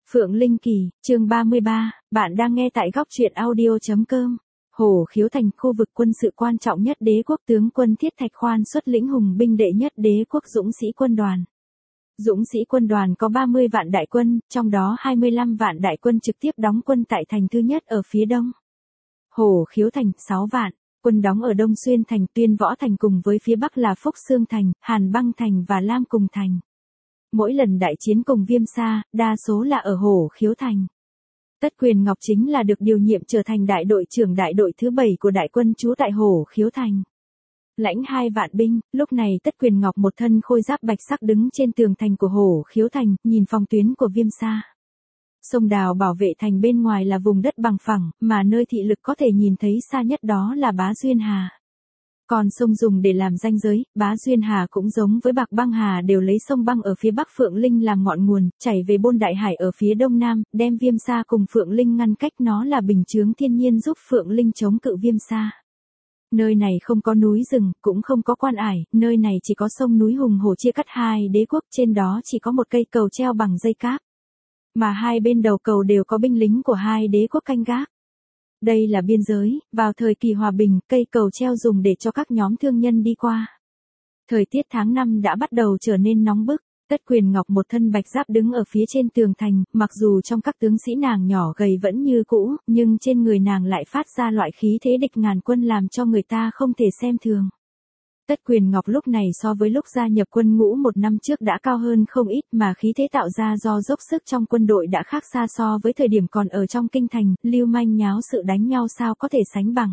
Phượng Linh Kỳ, chương 33, bạn đang nghe tại góc truyện audio.com. Hồ Khiếu Thành, khu vực quân sự quan trọng nhất đế quốc, tướng quân Thiết Thạch Khoan xuất lĩnh hùng binh đệ nhất đế quốc Dũng sĩ quân đoàn. Dũng sĩ quân đoàn có 30 vạn đại quân, trong đó 25 vạn đại quân trực tiếp đóng quân tại thành thứ nhất ở phía đông. Hồ Khiếu Thành, 6 vạn, quân đóng ở Đông Xuyên Thành, Tuyên Võ Thành cùng với phía bắc là Phúc Xương Thành, Hàn Băng Thành và Lam Cùng Thành. Mỗi lần đại chiến cùng Viêm Sa, đa số là ở Hồ Khiếu Thành. Tất Quyền Ngọc chính là được điều nhiệm trở thành đại đội trưởng đại đội thứ 7 của đại quân trú tại Hồ Khiếu Thành. Lãnh 2 vạn binh, lúc này Tất Quyền Ngọc một thân khôi giáp bạch sắc đứng trên tường thành của Hồ Khiếu Thành, nhìn phòng tuyến của Viêm Sa. Sông Đào bảo vệ thành bên ngoài là vùng đất bằng phẳng, mà nơi thị lực có thể nhìn thấy xa nhất đó là Bá Duyên Hà. Còn sông dùng để làm ranh giới, Bá Duyên Hà cũng giống với Bạc Băng Hà đều lấy sông Băng ở phía bắc Phượng Linh làm ngọn nguồn, chảy về Bôn Đại Hải ở phía đông nam, đem Viêm Sa cùng Phượng Linh ngăn cách, nó là bình chướng thiên nhiên giúp Phượng Linh chống cự Viêm Sa. Nơi này không có núi rừng, cũng không có quan ải, nơi này chỉ có sông núi hùng hồ chia cắt hai đế quốc, trên đó chỉ có một cây cầu treo bằng dây cáp. Mà hai bên đầu cầu đều có binh lính của hai đế quốc canh gác. Đây là biên giới, vào thời kỳ hòa bình, cây cầu treo dùng để cho các nhóm thương nhân đi qua. Thời tiết tháng 5 đã bắt đầu trở nên nóng bức, Tất Quyền Ngọc một thân bạch giáp đứng ở phía trên tường thành, mặc dù trong các tướng sĩ nàng nhỏ gầy vẫn như cũ, nhưng trên người nàng lại phát ra loại khí thế địch ngàn quân làm cho người ta không thể xem thường. Tất Quyền Ngọc lúc này so với lúc gia nhập quân ngũ một năm trước đã cao hơn không ít, mà khí thế tạo ra do dốc sức trong quân đội đã khác xa so với thời điểm còn ở trong kinh thành, lưu manh nháo sự đánh nhau sao có thể sánh bằng.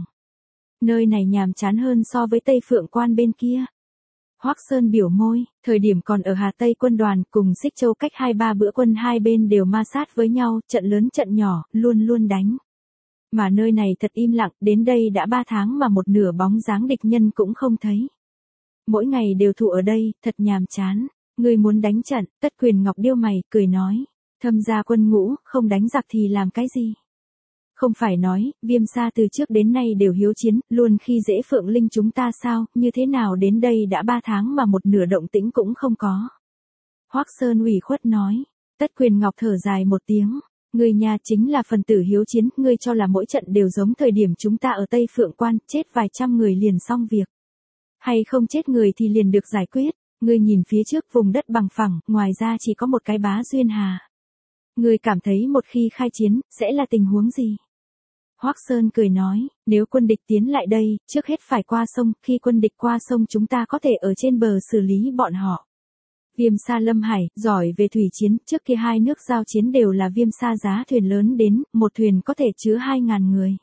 Nơi này nhàm chán hơn so với Tây Phượng Quan bên kia. Hoắc Sơn biểu môi, thời điểm còn ở Hà Tây quân đoàn cùng Xích Châu cách 2-3 bữa quân hai bên đều ma sát với nhau, trận lớn trận nhỏ, luôn luôn đánh. Mà nơi này thật im lặng, đến đây đã 3 tháng mà một nửa bóng dáng địch nhân cũng không thấy. Mỗi ngày đều thủ ở đây, thật nhàm chán. Người muốn đánh trận, Tất Quyền Ngọc điêu mày, cười nói. Thâm gia quân ngũ, không đánh giặc thì làm cái gì? Không phải nói, Viêm Sa từ trước đến nay đều hiếu chiến, luôn khi dễ Phượng Linh chúng ta sao, như thế nào đến đây đã 3 tháng mà một nửa động tĩnh cũng không có. Hoắc Sơn ủy khuất nói. Tất Quyền Ngọc thở dài một tiếng. Người nhà chính là phần tử hiếu chiến, ngươi cho là mỗi trận đều giống thời điểm chúng ta ở Tây Phượng Quan, chết vài trăm người liền xong việc. Hay không chết người thì liền được giải quyết, ngươi nhìn phía trước vùng đất bằng phẳng, ngoài ra chỉ có một cái Bá Duyên Hà. Ngươi cảm thấy một khi khai chiến, sẽ là tình huống gì? Hoắc Sơn cười nói, nếu quân địch tiến lại đây, trước hết phải qua sông, khi quân địch qua sông chúng ta có thể ở trên bờ xử lý bọn họ. Viêm Sa Lâm Hải, giỏi về thủy chiến, trước kia hai nước giao chiến đều là Viêm Sa giá thuyền lớn đến, một thuyền có thể chứa 2.000 người.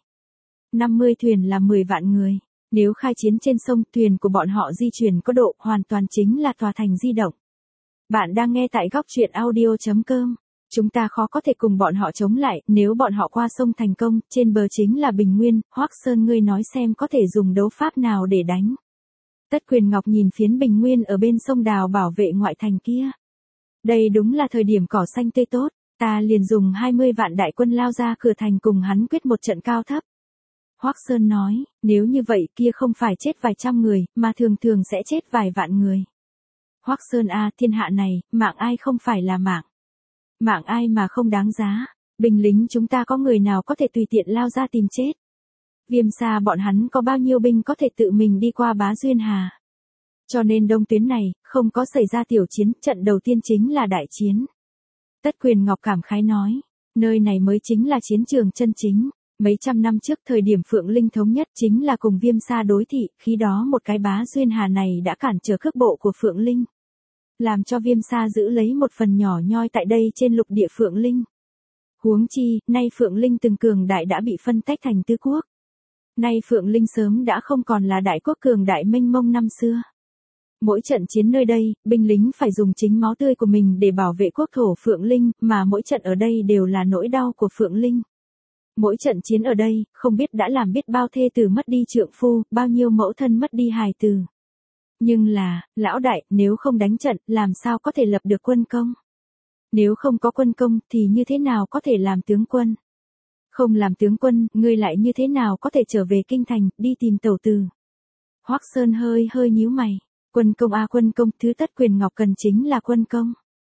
50 thuyền là 10 vạn người. Nếu khai chiến trên sông, thuyền của bọn họ di chuyển có độ, hoàn toàn chính là tòa thành di động. Bạn đang nghe tại góc truyện audio.com. Chúng ta khó có thể cùng bọn họ chống lại, nếu bọn họ qua sông thành công, trên bờ chính là Bình Nguyên, Hoắc Sơn ngươi nói xem có thể dùng đấu pháp nào để đánh. Tất Quyền Ngọc nhìn phiến Bình Nguyên ở bên sông Đào bảo vệ ngoại thành kia. Đây đúng là thời điểm cỏ xanh tươi tốt, ta liền dùng 20 vạn đại quân lao ra cửa thành cùng hắn quyết một trận cao thấp. Hoắc Sơn nói, nếu như vậy kia không phải chết vài trăm người, mà thường thường sẽ chết vài vạn người. Hoắc Sơn thiên hạ này, mạng ai không phải là mạng. Mạng ai mà không đáng giá, binh lính chúng ta có người nào có thể tùy tiện lao ra tìm chết. Viêm Sa bọn hắn có bao nhiêu binh có thể tự mình đi qua Bá Duyên Hà. Cho nên đông tuyến này, không có xảy ra tiểu chiến, trận đầu tiên chính là đại chiến. Tất Quyền Ngọc cảm khái nói, nơi này mới chính là chiến trường chân chính. Mấy trăm năm trước thời điểm Phượng Linh thống nhất chính là cùng Viêm Sa đối thị, khi đó một cái Bá Duyên Hà này đã cản trở cước bộ của Phượng Linh. Làm cho Viêm Sa giữ lấy một phần nhỏ nhoi tại đây trên lục địa Phượng Linh. Huống chi, nay Phượng Linh từng cường đại đã bị phân tách thành tứ quốc. Nay Phượng Linh sớm đã không còn là đại quốc cường đại mênh mông năm xưa. Mỗi trận chiến nơi đây, binh lính phải dùng chính máu tươi của mình để bảo vệ quốc thổ Phượng Linh, mà mỗi trận ở đây đều là nỗi đau của Phượng Linh. Mỗi trận chiến ở đây, không biết đã làm biết bao thê tử mất đi trượng phu, bao nhiêu mẫu thân mất đi hài tử. Nhưng là, lão đại, nếu không đánh trận, làm sao có thể lập được quân công? Nếu không có quân công, thì như thế nào có thể làm tướng quân? Không làm tướng quân, ngươi lại như thế nào có thể trở về kinh thành, đi tìm tẩu tử? Hoắc Sơn hơi nhíu mày. Quân công quân công, thứ Tất Quyền Ngọc cần chính là quân công.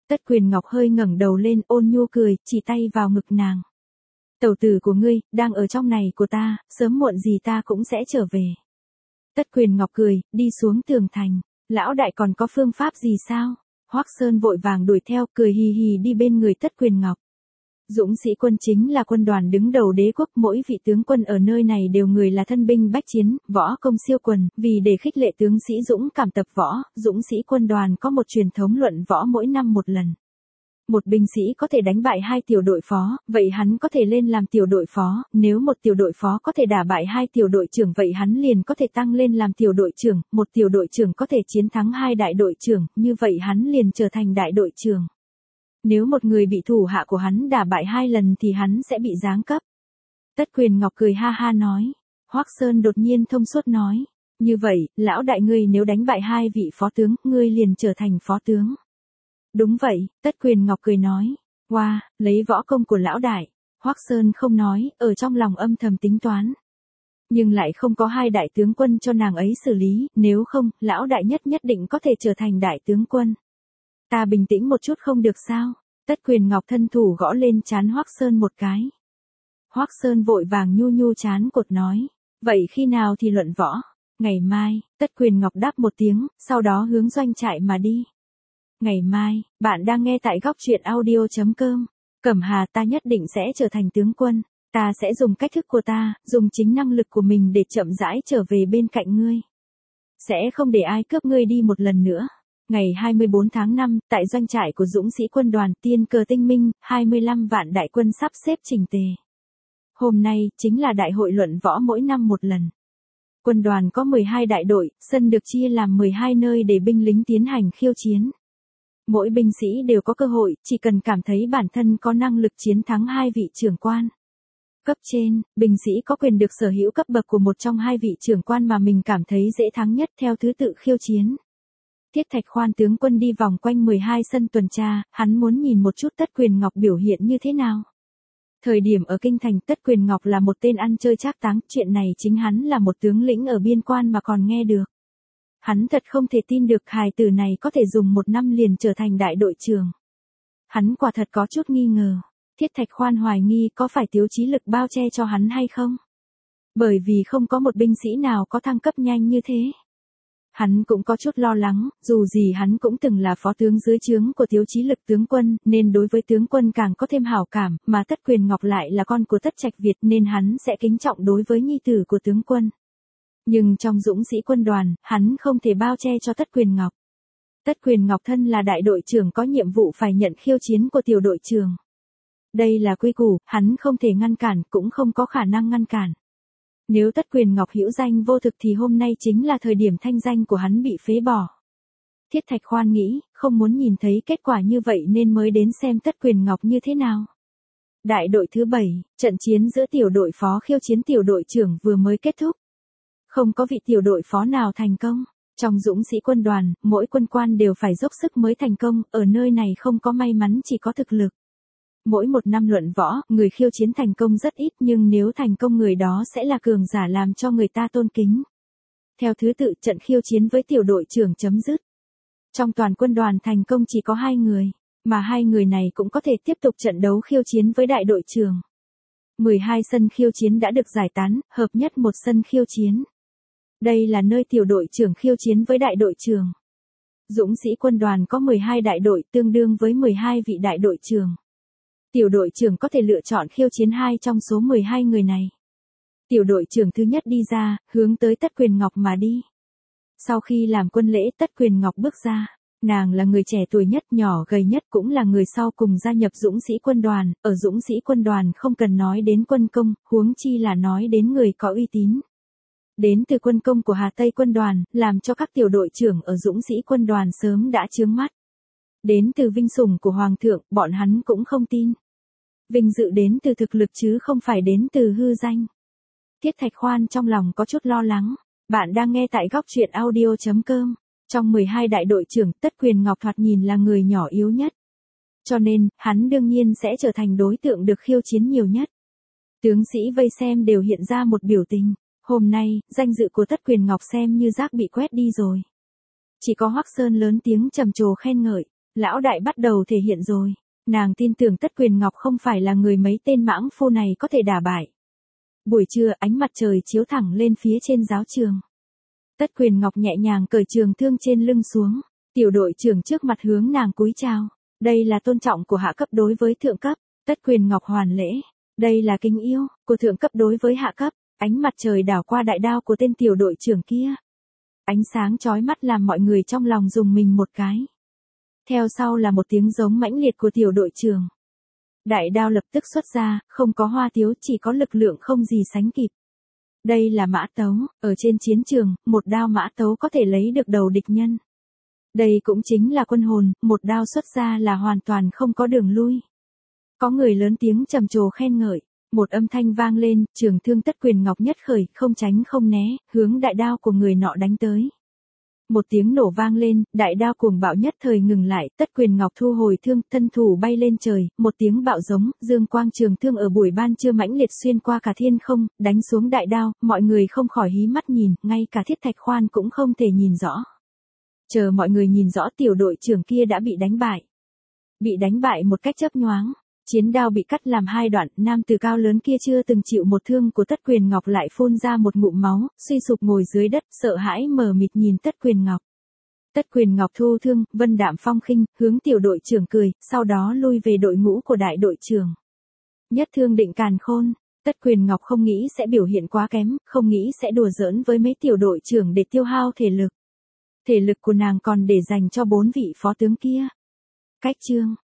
Tất Quyền Ngọc hơi ngẩng đầu lên ôn nhu cười, chỉ tay vào ngực nàng. Tẩu tử của ngươi, đang ở trong này của ta, sớm muộn gì ta cũng sẽ trở về. Tất Quyền Ngọc cười, đi xuống tường thành. Lão đại còn có phương pháp gì sao? Hoắc Sơn vội vàng đuổi theo, cười hì hì đi bên người Tất Quyền Ngọc. Dũng sĩ quân chính là quân đoàn đứng đầu đế quốc, mỗi vị tướng quân ở nơi này đều người là thân binh bách chiến, võ công siêu quần, vì để khích lệ tướng sĩ dũng cảm tập võ, dũng sĩ quân đoàn có một truyền thống luận võ mỗi năm một lần. Một binh sĩ có thể đánh bại 2 tiểu đội phó, vậy hắn có thể lên làm tiểu đội phó, nếu một tiểu đội phó có thể đả bại 2 tiểu đội trưởng vậy hắn liền có thể tăng lên làm tiểu đội trưởng, một tiểu đội trưởng có thể chiến thắng 2 đại đội trưởng, như vậy hắn liền trở thành đại đội trưởng. Nếu một người bị thủ hạ của hắn đả bại 2 lần thì hắn sẽ bị giáng cấp. Tất Quyền Ngọc cười ha ha nói. Hoắc Sơn đột nhiên thông suốt nói. Như vậy, lão đại ngươi nếu đánh bại 2 vị phó tướng, ngươi liền trở thành phó tướng. Đúng vậy, Tất Quyền Ngọc cười nói. Wow, lấy võ công của lão đại. Hoắc Sơn không nói, ở trong lòng âm thầm tính toán. Nhưng lại không có 2 đại tướng quân cho nàng ấy xử lý, nếu không, lão đại nhất định có thể trở thành đại tướng quân. Ta bình tĩnh một chút không được sao? Tất Quyền Ngọc thân thủ gõ lên trán Hoắc Sơn một cái. Hoắc Sơn vội vàng nhu trán cột nói. Vậy khi nào thì luận võ? Ngày mai, Tất Quyền Ngọc đáp một tiếng, sau đó hướng doanh trại mà đi. Ngày mai, bạn đang nghe tại góc truyện audio.com. Cẩm Hà, ta nhất định sẽ trở thành tướng quân. Ta sẽ dùng cách thức của ta, dùng chính năng lực của mình để chậm rãi trở về bên cạnh ngươi. Sẽ không để ai cướp ngươi đi một lần nữa. Ngày 24 tháng 5, tại doanh trại của dũng sĩ quân đoàn tiên cờ tinh minh, 25 vạn đại quân sắp xếp chỉnh tề. Hôm nay, chính là đại hội luận võ mỗi năm một lần. Quân đoàn có 12 đại đội, sân được chia làm 12 nơi để binh lính tiến hành khiêu chiến. Mỗi binh sĩ đều có cơ hội, chỉ cần cảm thấy bản thân có năng lực chiến thắng 2 vị trưởng quan. Cấp trên, binh sĩ có quyền được sở hữu cấp bậc của một trong 2 vị trưởng quan mà mình cảm thấy dễ thắng nhất theo thứ tự khiêu chiến. Thiết Thạch Khoan tướng quân đi vòng quanh 12 sân tuần tra, hắn muốn nhìn một chút Tất Quyền Ngọc biểu hiện như thế nào. Thời điểm ở kinh thành, Tất Quyền Ngọc là một tên ăn chơi trác táng, chuyện này chính hắn là một tướng lĩnh ở biên quan mà còn nghe được. Hắn thật không thể tin được hài tử này có thể dùng 1 năm liền trở thành đại đội trưởng. Hắn quả thật có chút nghi ngờ. Thiết Thạch Khoan hoài nghi có phải Tiếu Chí Lực bao che cho hắn hay không? Bởi vì không có một binh sĩ nào có thăng cấp nhanh như thế. Hắn cũng có chút lo lắng, dù gì hắn cũng từng là phó tướng dưới trướng của Tiếu Chí Lực tướng quân, nên đối với tướng quân càng có thêm hảo cảm, mà Tất Quyền Ngọc lại là con của Tất Trạch Việt nên hắn sẽ kính trọng đối với nhi tử của tướng quân. Nhưng trong dũng sĩ quân đoàn, hắn không thể bao che cho Tất Quyền Ngọc. Tất Quyền Ngọc thân là đại đội trưởng có nhiệm vụ phải nhận khiêu chiến của tiểu đội trưởng. Đây là quy củ, hắn không thể ngăn cản, cũng không có khả năng ngăn cản. Nếu Tất Quyền Ngọc hữu danh vô thực thì hôm nay chính là thời điểm thanh danh của hắn bị phế bỏ. Thiết Thạch Khoan nghĩ, không muốn nhìn thấy kết quả như vậy nên mới đến xem Tất Quyền Ngọc như thế nào. Đại đội thứ 7, trận chiến giữa tiểu đội phó khiêu chiến tiểu đội trưởng vừa mới kết thúc. Không có vị tiểu đội phó nào thành công. Trong dũng sĩ quân đoàn, mỗi quân quan đều phải dốc sức mới thành công, ở nơi này không có may mắn chỉ có thực lực. Mỗi 1 năm luận võ, người khiêu chiến thành công rất ít nhưng nếu thành công người đó sẽ là cường giả làm cho người ta tôn kính. Theo thứ tự trận khiêu chiến với tiểu đội trưởng chấm dứt. Trong toàn quân đoàn thành công chỉ có 2 người, mà 2 người này cũng có thể tiếp tục trận đấu khiêu chiến với đại đội trưởng. 12 sân khiêu chiến đã được giải tán, hợp nhất một sân khiêu chiến. Đây là nơi tiểu đội trưởng khiêu chiến với đại đội trưởng. Dũng sĩ quân đoàn có 12 đại đội tương đương với 12 vị đại đội trưởng. Tiểu đội trưởng có thể lựa chọn khiêu chiến 2 trong số 12 người này. Tiểu đội trưởng thứ nhất đi ra, hướng tới Tất Quyền Ngọc mà đi. Sau khi làm quân lễ, Tất Quyền Ngọc bước ra. Nàng là người trẻ tuổi nhất, nhỏ gầy nhất, cũng là người sau cùng gia nhập dũng sĩ quân đoàn. Ở dũng sĩ quân đoàn không cần nói đến quân công, huống chi là nói đến người có uy tín. Đến từ quân công của Hà Tây quân đoàn, làm cho các tiểu đội trưởng ở dũng sĩ quân đoàn sớm đã chướng mắt. Đến từ vinh sủng của Hoàng thượng, bọn hắn cũng không tin. Vinh dự đến từ thực lực chứ không phải đến từ hư danh. Thiết Thạch Khoan trong lòng có chút lo lắng. Bạn đang nghe tại góc truyện audio.com. Trong 12 đại đội trưởng, Tất Quyền Ngọc thoạt nhìn là người nhỏ yếu nhất. Cho nên, hắn đương nhiên sẽ trở thành đối tượng được khiêu chiến nhiều nhất. Tướng sĩ vây xem đều hiện ra một biểu tình. Hôm nay, danh dự của Tất Quyền Ngọc xem như rác bị quét đi rồi. Chỉ có Hoắc Sơn lớn tiếng trầm trồ khen ngợi. Lão đại bắt đầu thể hiện rồi. Nàng tin tưởng Tất Quyền Ngọc không phải là người mấy tên mãng phu này có thể đả bại. Buổi trưa ánh mặt trời chiếu thẳng lên phía trên giáo trường. Tất Quyền Ngọc nhẹ nhàng cởi trường thương trên lưng xuống. Tiểu đội trưởng trước mặt hướng nàng cúi chào. Đây là tôn trọng của hạ cấp đối với thượng cấp. Tất Quyền Ngọc hoàn lễ. Đây là kính yêu của thượng cấp đối với hạ cấp. Ánh mặt trời đảo qua đại đao của tên tiểu đội trưởng kia. Ánh sáng chói mắt làm mọi người trong lòng rùng mình một cái. Theo sau là một tiếng giống mãnh liệt của tiểu đội trưởng. Đại đao lập tức xuất ra, không có hoa tiếu, chỉ có lực lượng không gì sánh kịp. Đây là mã tấu, ở trên chiến trường, một đao mã tấu có thể lấy được đầu địch nhân. Đây cũng chính là quân hồn, một đao xuất ra là hoàn toàn không có đường lui. Có người lớn tiếng trầm trồ khen ngợi, một âm thanh vang lên, trường thương Tất Quyền Ngọc nhất khởi, không tránh không né, hướng đại đao của người nọ đánh tới. Một tiếng nổ vang lên, đại đao cuồng bạo nhất thời ngừng lại, Tất Quyền Ngọc thu hồi thương, thân thủ bay lên trời, một tiếng bạo giống, dương quang trường thương ở buổi ban trưa mãnh liệt xuyên qua cả thiên không, đánh xuống đại đao, mọi người không khỏi hí mắt nhìn, ngay cả Thiết Thạch Khoan cũng không thể nhìn rõ. Chờ mọi người nhìn rõ tiểu đội trưởng kia đã bị đánh bại. Bị đánh bại một cách chớp nhoáng. Chiến đao bị cắt làm hai đoạn, nam tử cao lớn kia chưa từng chịu một thương của Tất Quyền Ngọc lại phun ra một ngụm máu, suy sụp ngồi dưới đất, sợ hãi mờ mịt nhìn Tất Quyền Ngọc. Tất Quyền Ngọc thu thương, vân đạm phong khinh, hướng tiểu đội trưởng cười, sau đó lui về đội ngũ của đại đội trưởng. Nhất thương định càn khôn, Tất Quyền Ngọc không nghĩ sẽ biểu hiện quá kém, không nghĩ sẽ đùa giỡn với mấy tiểu đội trưởng để tiêu hao thể lực. Thể lực của nàng còn để dành cho 4 vị phó tướng kia. Cách chương